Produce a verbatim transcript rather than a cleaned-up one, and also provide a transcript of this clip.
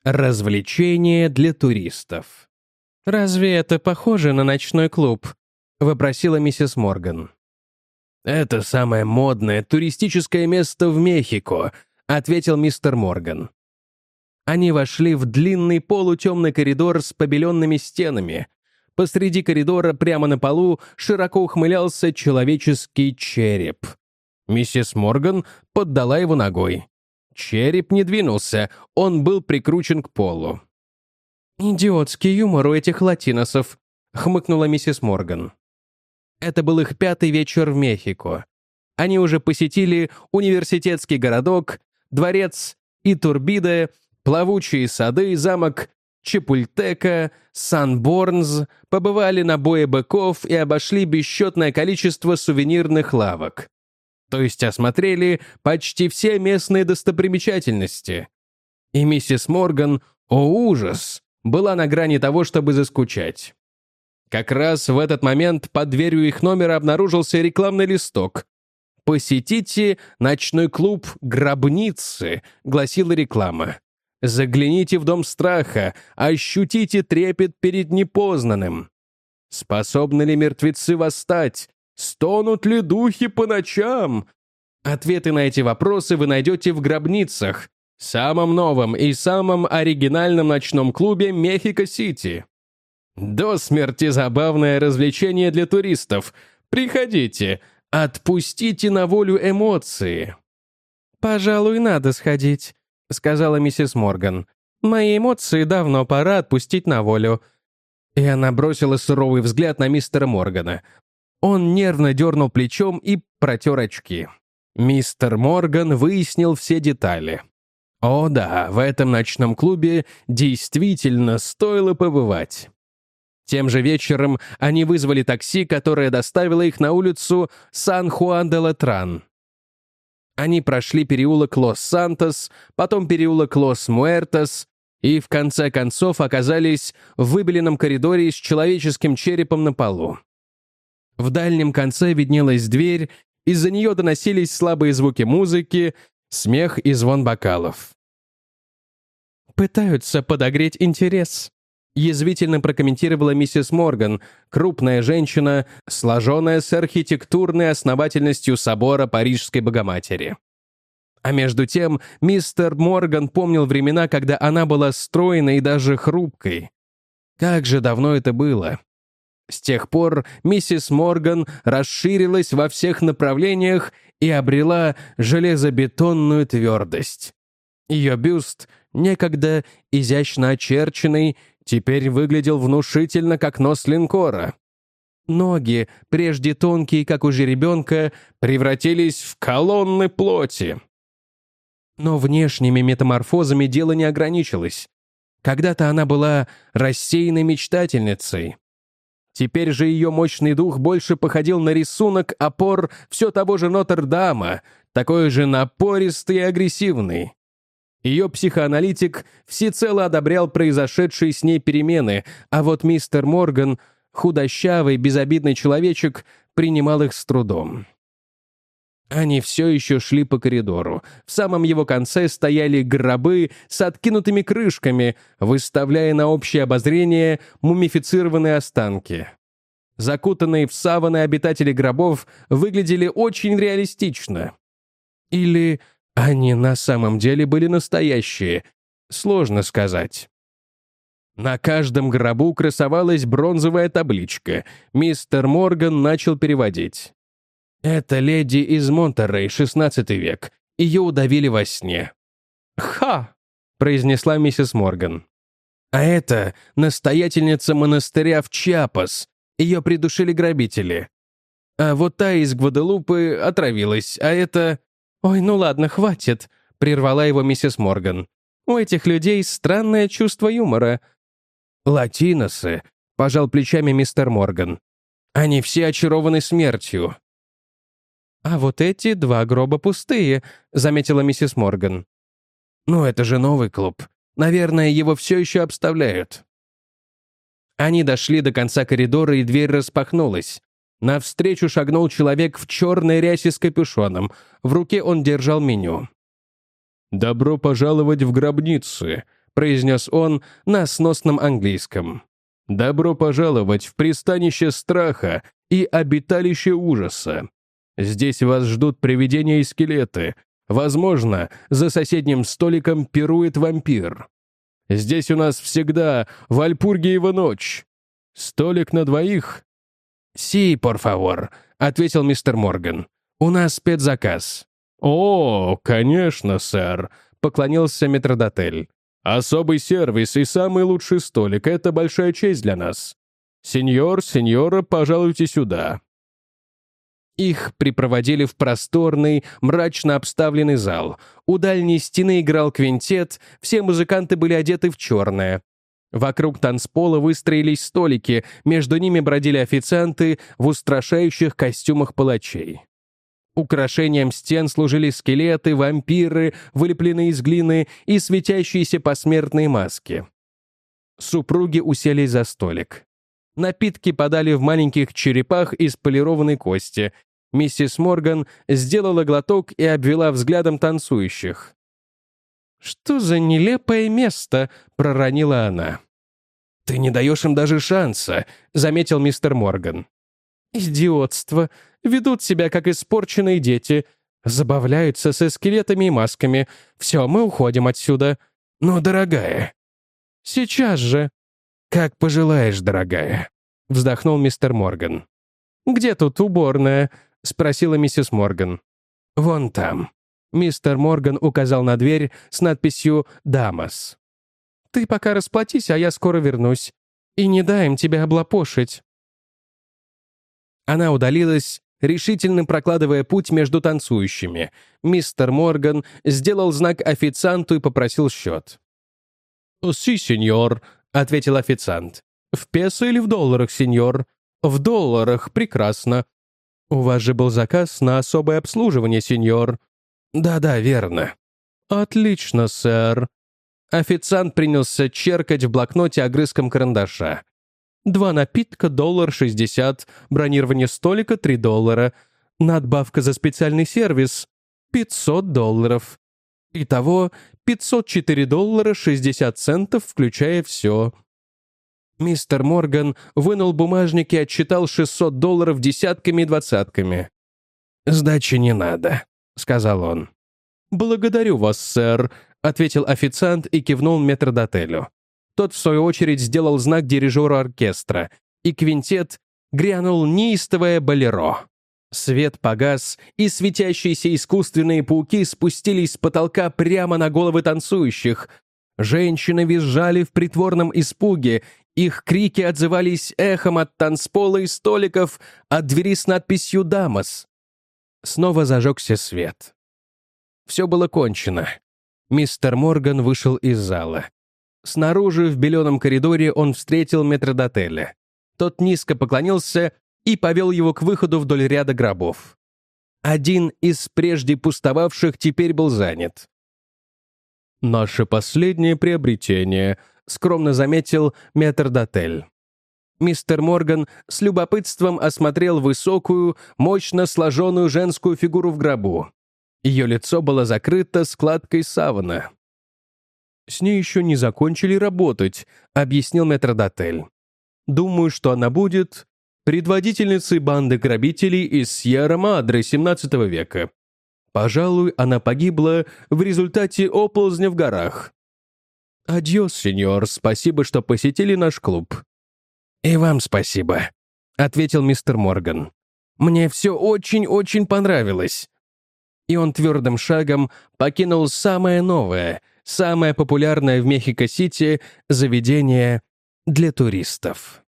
Развлечения для туристов. «Разве это похоже на ночной клуб?» — вопросила миссис Морган. «Это самое модное туристическое место в Мехико», — ответил мистер Морган. Они вошли в длинный полутемный коридор с побеленными стенами. Посреди коридора, прямо на полу, широко ухмылялся человеческий череп. Миссис Морган поддала его ногой. Череп не двинулся, он был прикручен к полу. «Идиотский юмор у этих латиносов», — хмыкнула миссис Морган. Это был их пятый вечер в Мехико. Они уже посетили университетский городок, дворец Итурбиде, плавучие сады, замок Чапультека, Санборнс, побывали на бое быков и обошли бесчетное количество сувенирных лавок. То есть осмотрели почти все местные достопримечательности. И миссис Морган, о ужас, была на грани того, чтобы заскучать. Как раз в этот момент под дверью их номера обнаружился рекламный листок. «Посетите ночной клуб «Гробницы», — гласила реклама. «Загляните в дом страха, ощутите трепет перед непознанным. Способны ли мертвецы восстать? Стонут ли духи по ночам?» Ответы на эти вопросы вы найдете в «Гробницах», самом новом и самом оригинальном ночном клубе Мехико-Сити. До смерти забавное развлечение для туристов. Приходите, отпустите на волю эмоции. «Пожалуй, надо сходить», — сказала миссис Морган. «Мои эмоции давно пора отпустить на волю». И она бросила суровый взгляд на мистера Моргана. Он нервно дернул плечом и протер очки. Мистер Морган выяснил все детали. О да, в этом ночном клубе действительно стоило побывать. Тем же вечером они вызвали такси, которое доставило их на улицу Сан-Хуан-де-Латран. Они прошли переулок Лос-Сантос, потом переулок Лос-Муэртос и в конце концов оказались в выбеленном коридоре с человеческим черепом на полу. В дальнем конце виднелась дверь, из-за нее доносились слабые звуки музыки, смех и звон бокалов. «Пытаются подогреть интерес», — язвительно прокомментировала миссис Морган, крупная женщина, сложенная с архитектурной основательностью собора Парижской Богоматери. А между тем мистер Морган помнил времена, когда она была стройной и даже хрупкой. Как же давно это было! С тех пор миссис Морган расширилась во всех направлениях и обрела железобетонную твердость. Ее бюст, некогда изящно очерченный, теперь выглядел внушительно, как нос линкора. Ноги, прежде тонкие, как у жеребенка, превратились в колонны плоти. Но внешними метаморфозами дело не ограничилось. Когда-то она была рассеянной мечтательницей. Теперь же ее мощный дух больше походил на рисунок опор все того же Нотр-Дама, такой же напористый и агрессивный. Ее психоаналитик всецело одобрял произошедшие с ней перемены, а вот мистер Морган, худощавый, безобидный человечек, принимал их с трудом. Они все еще шли по коридору. В самом его конце стояли гробы с откинутыми крышками, выставляя на общее обозрение мумифицированные останки. Закутанные в саваны обитатели гробов выглядели очень реалистично. Или они на самом деле были настоящие? Сложно сказать. На каждом гробу красовалась бронзовая табличка. Мистер Морган начал переводить. «Это леди из Монтеррей, шестнадцатый век. Ее удавили во сне». «Ха!» — произнесла миссис Морган. «А это настоятельница монастыря в Чиапас. Ее придушили грабители. А вот та из Гваделупы отравилась, а это...» «Ой, ну ладно, хватит», — прервала его миссис Морган. «У этих людей странное чувство юмора». «Латиносы», — пожал плечами мистер Морган. «Они все очарованы смертью». «А вот эти два гроба пустые», — заметила миссис Морган. «Ну, это же новый клуб. Наверное, его все еще обставляют». Они дошли до конца коридора, и дверь распахнулась. Навстречу шагнул человек в черной рясе с капюшоном. В руке он держал меню. «Добро пожаловать в гробницы», произнес он на сносном английском. «Добро пожаловать в пристанище страха и обиталище ужаса. Здесь вас ждут привидения и скелеты. Возможно, за соседним столиком пирует вампир. Здесь у нас всегда Вальпургиева ночь. Столик на двоих?» «Си, por favor», — ответил мистер Морган. «У нас спецзаказ». «О, конечно, сэр», — поклонился метрдотель. «Особый сервис и самый лучший столик — это большая честь для нас. Сеньор, сеньора, пожалуйте сюда». Их припроводили в просторный, мрачно обставленный зал. У дальней стены играл квинтет, все музыканты были одеты в черное. Вокруг танцпола выстроились столики, между ними бродили официанты в устрашающих костюмах палачей. Украшением стен служили скелеты, вампиры, вылепленные из глины и светящиеся посмертные маски. Супруги уселись за столик. Напитки подали в маленьких черепах из полированной кости. Миссис Морган сделала глоток и обвела взглядом танцующих. «Что за нелепое место?» — проронила она. «Ты не даешь им даже шанса», — заметил мистер Морган. «Идиотство. Ведут себя, как испорченные дети. Забавляются со скелетами и масками. Все, мы уходим отсюда». «Но, дорогая...» «Сейчас же». «Как пожелаешь, дорогая», — вздохнул мистер Морган. «Где тут уборная?» — спросила миссис Морган. «Вон там». Мистер Морган указал на дверь с надписью «Дамас». «Ты пока расплатись, а я скоро вернусь. И не дай им тебя облапошить». Она удалилась, решительно прокладывая путь между танцующими. Мистер Морган сделал знак официанту и попросил счет. «Си, сеньор», — ответил официант. «В песо или в долларах, сеньор?» «В долларах, прекрасно». «У вас же был заказ на особое обслуживание, сеньор». «Да-да, верно». «Отлично, сэр». Официант принялся черкать в блокноте огрызком карандаша. «Два напитка, доллар шестьдесят, бронирование столика — три доллара, надбавка за специальный сервис — пятьсот долларов. Итого пятьсот четыре доллара шестьдесят центов, включая все». Мистер Морган вынул бумажник и отсчитал шестьсот долларов десятками и двадцатками. «Сдачи не надо», — сказал он. «Благодарю вас, сэр», — ответил официант и кивнул метрдотелю. Тот, в свою очередь, сделал знак дирижеру оркестра, и квинтет грянул неистовое болеро. Свет погас, и светящиеся искусственные пауки спустились с потолка прямо на головы танцующих. Женщины визжали в притворном испуге, их крики отзывались эхом от танцпола и столиков, от двери с надписью «Дамас». Снова зажегся свет. Все было кончено. Мистер Морган вышел из зала. Снаружи, в беленом коридоре, он встретил метрдотеля. Тот низко поклонился и повел его к выходу вдоль ряда гробов. Один из прежде пустовавших теперь был занят. «Наше последнее приобретение», — скромно заметил метрдотель. Мистер Морган с любопытством осмотрел высокую, мощно сложенную женскую фигуру в гробу. Ее лицо было закрыто складкой савана. «С ней еще не закончили работать», — объяснил метрдотель. «Думаю, что она будет предводительницей банды грабителей из Сьерра-Мадре семнадцатого века. Пожалуй, она погибла в результате оползня в горах. Адьос, сеньор, спасибо, что посетили наш клуб». «И вам спасибо», — ответил мистер Морган. «Мне все очень-очень понравилось». И он твердым шагом покинул самое новое, самое популярное в Мехико-Сити заведение для туристов.